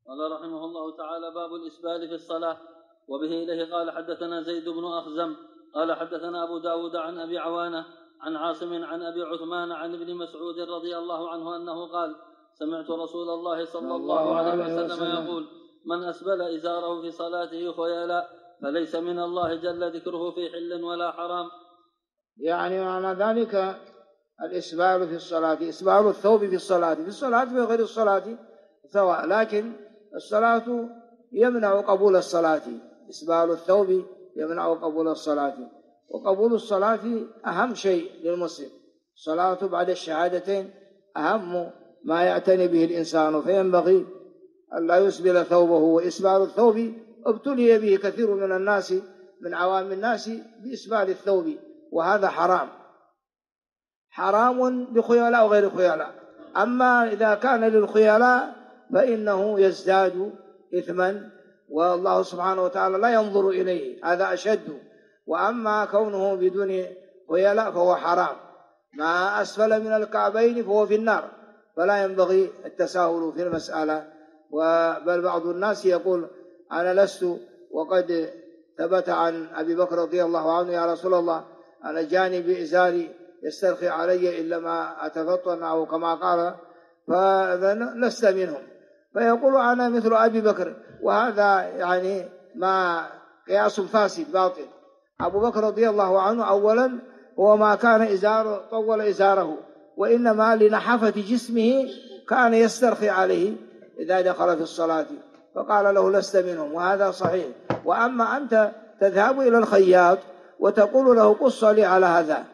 قال رحمه الله تعالى: باب الإسبال في الصلاة. وبه إليه قال: حدثنا زيد بن أخزم قال حدثنا أبو داود عن أبي عوانة عن عاصم عن أبي عثمان عن ابن مسعود رضي الله عنه أنه قال: سمعت رسول الله صلى الله عليه وسلم يقول: من أسبل إزاره في صلاته خيلاء فليس من الله جل ذكره في حل ولا حرام. يعني معنى ذلك الإسبال في الصلاة، إسبال الثوب في الصلاة، في الصلاة في غير الصلاة سواء، لكن الصلاة يمنع قبول الصلاة، إسبال الثوب يمنع قبول الصلاة، وقبول الصلاة أهم شيء للمسلم. الصلاة بعد الشهادتين أهم ما يعتني به الإنسان، فينبغي أن لا يسبل ثوبه. وإسبال الثوب ابتلي به كثير من الناس، من عوام الناس، بإسبال الثوب، وهذا حرام بخيلاء وغير خيلاء. أما إذا كان للخيلاء فإنه يزداد إثما، والله سبحانه وتعالى لا ينظر إليه، هذا أشد. وأما كونه بدون خيلاء فهو حرام. ما أسفل من الكعبين فهو في النار، فلا ينبغي التساهل في المسألة. بل بعض الناس يقول: أنا لست، وقد ثبت عن أبي بكر رضي الله عنه: يا رسول الله، أنا جاني بإزاري يسترخي علي إلا ما أتفطن، أو كما قال، فلست منهم. فيقول: أنا مثل أبي بكر. وهذا يعني ما قياس فاسد باطل. أبو بكر رضي الله عنه أولا هو ما كان طول إزاره، وإنما لنحافة جسمه كان يسترخي عليه إذا دخل في الصلاة، فقال له: لست منهم، وهذا صحيح. وأما أنت تذهب إلى الخياط وتقول له: قص لي على هذا،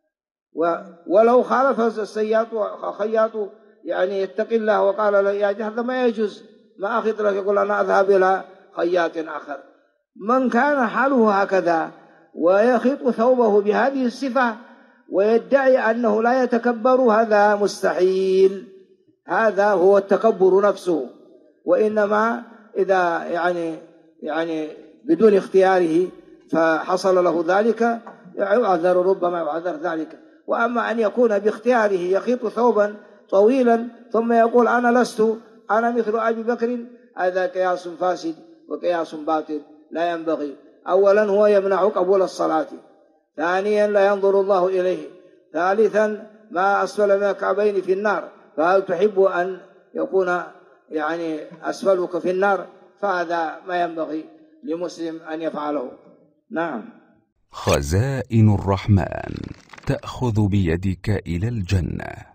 ولو خالف الخياط يعني يتقي الله وقال له: يا هذا ما يجوز، ما أخذ لك، يقول: أنا أذهب إلى خياط آخر. من كان حاله هكذا ويخيط ثوبه بهذه الصفة ويدعي أنه لا يتكبر، هذا مستحيل، هذا هو التكبر نفسه. وإنما إذا يعني بدون اختياره فحصل له ذلك يعذر، ربما يعذر ذلك. وأما أن يكون باختياره يخيط ثوبا طويلا ثم يقول: أنا لست، أنا مثل أبي بكر، هذا قياس فاسد وقياس باطل، لا ينبغي. أولا هو يمنع قبول الصلاة، ثانيا لا ينظر الله إليه، ثالثا ما أسفل من الكعبين في النار، فهل تحب أن يكون يعني أسفلك في النار؟ فهذا ما ينبغي لمسلم أن يفعله. نعم. خزائن الرحمن تأخذ بيدك إلى الجنة.